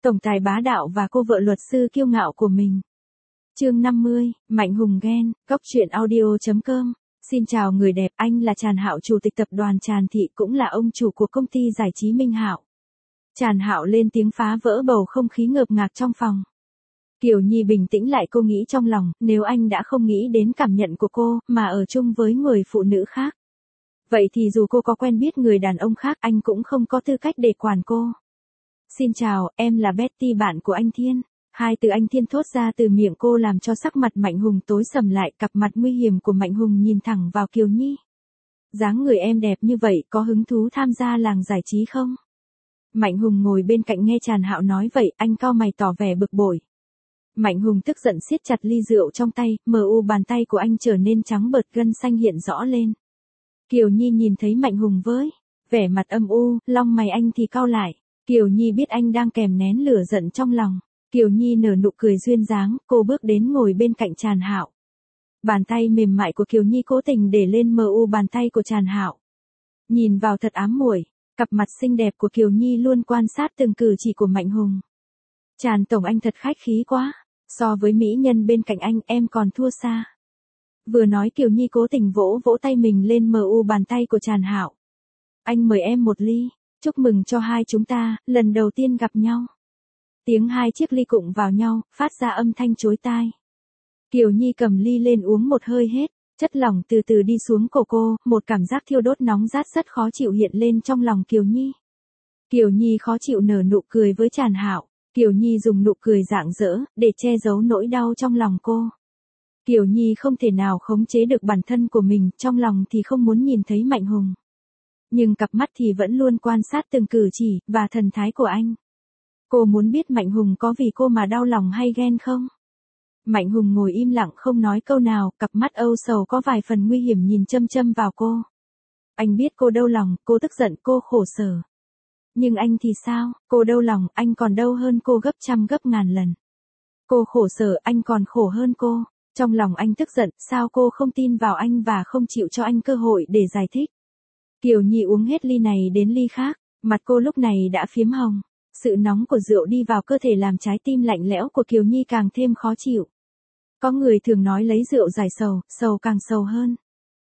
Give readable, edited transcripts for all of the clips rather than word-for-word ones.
Tổng tài bá đạo và cô vợ luật sư kiêu ngạo của mình. Chương 50, Mạnh Hùng ghen, góc truyện audio.com. Xin chào người đẹp, anh là Tràn Hạo, chủ tịch tập đoàn Tràn Thị, cũng là ông chủ của công ty giải trí Minh Hạo. Tràn Hạo lên tiếng phá vỡ bầu không khí ngợp ngạc trong phòng. Kiều Nhi bình tĩnh lại, cô nghĩ trong lòng, nếu anh đã không nghĩ đến cảm nhận của cô, mà ở chung với người phụ nữ khác, vậy thì dù cô có quen biết người đàn ông khác, anh cũng không có tư cách để quản cô. Xin chào, em là Betty, bạn của anh Thiên. Hai từ anh Thiên thốt ra từ miệng cô làm cho sắc mặt Mạnh Hùng tối sầm lại, cặp mặt nguy hiểm của Mạnh Hùng nhìn thẳng vào Kiều Nhi. Dáng người em đẹp như vậy, có hứng thú tham gia làng giải trí không? Mạnh Hùng ngồi bên cạnh nghe Tràn Hạo nói vậy, anh cau mày tỏ vẻ bực bội. Mạnh Hùng tức giận siết chặt ly rượu trong tay, bàn tay của anh trở nên trắng bợt, gân xanh hiện rõ lên. Kiều Nhi nhìn thấy Mạnh Hùng với vẻ mặt âm u, lông mày anh thì cau lại. Kiều Nhi biết anh đang kèm nén lửa giận trong lòng. Kiều Nhi nở nụ cười duyên dáng, cô bước đến ngồi bên cạnh Tràn Hạo. Bàn tay mềm mại của Kiều Nhi cố tình để lên bàn tay của Tràn Hạo. Nhìn vào thật ám muội, cặp mặt xinh đẹp của Kiều Nhi luôn quan sát từng cử chỉ của Mạnh Hùng. Tràn tổng, anh thật khách khí quá, so với mỹ nhân bên cạnh anh, em còn thua xa. Vừa nói Kiều Nhi cố tình vỗ tay mình lên bàn tay của Tràn Hạo. Anh mời em một ly. Chúc mừng cho hai chúng ta, lần đầu tiên gặp nhau. Tiếng hai chiếc ly cụng vào nhau, phát ra âm thanh chói tai. Kiều Nhi cầm ly lên uống một hơi hết, chất lỏng từ từ đi xuống cổ cô, một cảm giác thiêu đốt nóng rát rất khó chịu hiện lên trong lòng Kiều Nhi. Kiều Nhi khó chịu nở nụ cười với Tràn Hạo, Kiều Nhi dùng nụ cười rạng rỡ, để che giấu nỗi đau trong lòng cô. Kiều Nhi không thể nào khống chế được bản thân của mình, trong lòng thì không muốn nhìn thấy Mạnh Hùng. Nhưng cặp mắt thì vẫn luôn quan sát từng cử chỉ, và thần thái của anh. Cô muốn biết Mạnh Hùng có vì cô mà đau lòng hay ghen không? Mạnh Hùng ngồi im lặng không nói câu nào, cặp mắt âu sầu có vài phần nguy hiểm nhìn chăm chăm vào cô. Anh biết cô đau lòng, cô tức giận, cô khổ sở. Nhưng anh thì sao, cô đau lòng, anh còn đau hơn cô gấp trăm gấp ngàn lần. Cô khổ sở, anh còn khổ hơn cô. Trong lòng anh tức giận, sao cô không tin vào anh và không chịu cho anh cơ hội để giải thích? Kiều Nhi uống hết ly này đến ly khác, mặt cô lúc này đã phiếm hồng. Sự nóng của rượu đi vào cơ thể làm trái tim lạnh lẽo của Kiều Nhi càng thêm khó chịu. Có người thường nói lấy rượu giải sầu, sầu càng sầu hơn.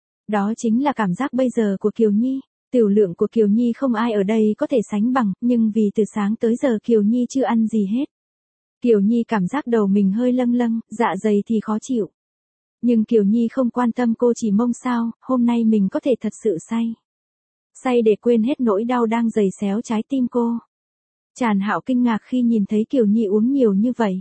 Đó chính là cảm giác bây giờ của Kiều Nhi. Tiểu lượng của Kiều Nhi không ai ở đây có thể sánh bằng, nhưng vì từ sáng tới giờ Kiều Nhi chưa ăn gì hết. Kiều Nhi cảm giác đầu mình hơi lâng lâng, dạ dày thì khó chịu. Nhưng Kiều Nhi không quan tâm, cô chỉ mong sao, hôm nay mình có thể thật sự say. Say để quên hết nỗi đau đang giày xéo trái tim cô. Tràn Hạo kinh ngạc khi nhìn thấy Kiều Nhi uống nhiều như vậy.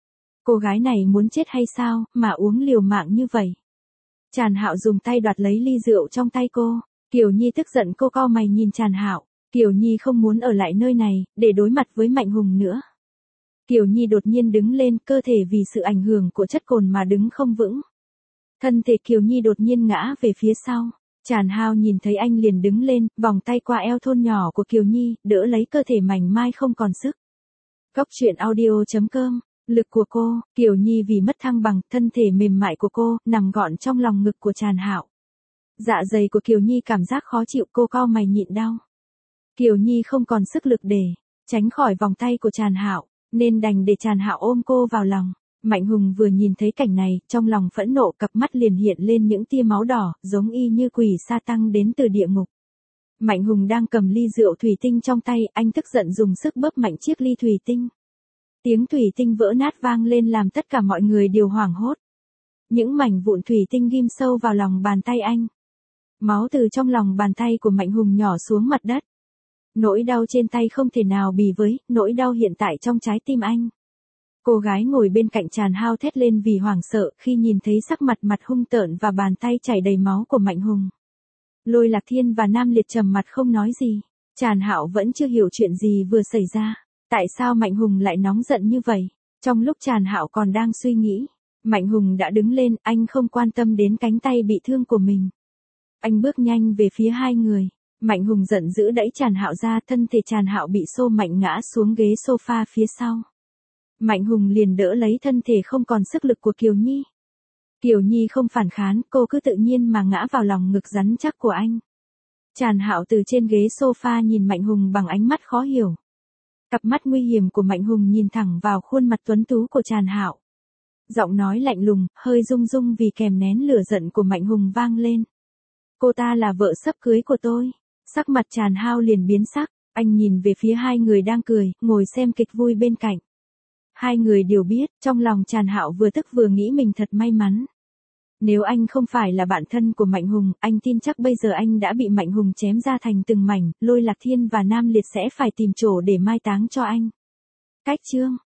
Cô gái này muốn chết hay sao, mà uống liều mạng như vậy. Tràn Hạo dùng tay đoạt lấy ly rượu trong tay cô. Kiều Nhi tức giận, cô cau mày nhìn Tràn Hạo. Kiều Nhi không muốn ở lại nơi này, để đối mặt với Mạnh Hùng nữa. Kiều Nhi đột nhiên đứng lên, cơ thể vì sự ảnh hưởng của chất cồn mà đứng không vững. Thân thể Kiều Nhi đột nhiên ngã về phía sau. Tràn Hạo nhìn thấy anh liền đứng lên, vòng tay qua eo thon nhỏ của Kiều Nhi, đỡ lấy cơ thể mảnh mai không còn sức. Góc truyện audio.com. Lực của cô, Kiều Nhi vì mất thăng bằng, thân thể mềm mại của cô, nằm gọn trong lòng ngực của Tràn Hạo. Dạ dày của Kiều Nhi cảm giác khó chịu, cô cau mày nhịn đau. Kiều Nhi không còn sức lực để tránh khỏi vòng tay của Tràn Hạo, nên đành để Tràn Hạo ôm cô vào lòng. Mạnh Hùng vừa nhìn thấy cảnh này, trong lòng phẫn nộ, cặp mắt liền hiện lên những tia máu đỏ, giống y như quỷ sa tăng đến từ địa ngục. Mạnh Hùng đang cầm ly rượu thủy tinh trong tay, anh tức giận dùng sức bóp mạnh chiếc ly thủy tinh. Tiếng thủy tinh vỡ nát vang lên làm tất cả mọi người đều hoảng hốt. Những mảnh vụn thủy tinh ghim sâu vào lòng bàn tay anh. Máu từ trong lòng bàn tay của Mạnh Hùng nhỏ xuống mặt đất. Nỗi đau trên tay không thể nào bì với nỗi đau hiện tại trong trái tim anh. Cô gái ngồi bên cạnh Tràn Hạo thét lên vì hoảng sợ khi nhìn thấy sắc mặt hung tợn và bàn tay chảy đầy máu của Mạnh Hùng. Lôi Lạc Thiên và Nam Liệt trầm mặt không nói gì. Tràn Hạo vẫn chưa hiểu chuyện gì vừa xảy ra. Tại sao Mạnh Hùng lại nóng giận như vậy? Trong lúc Tràn Hạo còn đang suy nghĩ, Mạnh Hùng đã đứng lên, anh không quan tâm đến cánh tay bị thương của mình. Anh bước nhanh về phía hai người. Mạnh Hùng giận dữ đẩy Tràn Hạo ra, thân thể Tràn Hạo bị xô mạnh ngã xuống ghế sofa phía sau. Mạnh Hùng liền đỡ lấy thân thể không còn sức lực của Kiều Nhi. Kiều Nhi không phản kháng, cô cứ tự nhiên mà ngã vào lòng ngực rắn chắc của anh. Tràn Hạo từ trên ghế sofa nhìn Mạnh Hùng bằng ánh mắt khó hiểu. Cặp mắt nguy hiểm của Mạnh Hùng nhìn thẳng vào khuôn mặt tuấn tú của Tràn Hạo. Giọng nói lạnh lùng, hơi rung rung vì kèm nén lửa giận của Mạnh Hùng vang lên. Cô ta là vợ sắp cưới của tôi. Sắc mặt Tràn Hạo liền biến sắc, anh nhìn về phía hai người đang cười, ngồi xem kịch vui bên cạnh. Hai người đều biết, trong lòng Tràn Hạo vừa tức vừa nghĩ mình thật may mắn. Nếu anh không phải là bạn thân của Mạnh Hùng, anh tin chắc bây giờ anh đã bị Mạnh Hùng chém ra thành từng mảnh, Lôi Lạc Thiên và Nam Liệt sẽ phải tìm chỗ để mai táng cho anh. Cách chương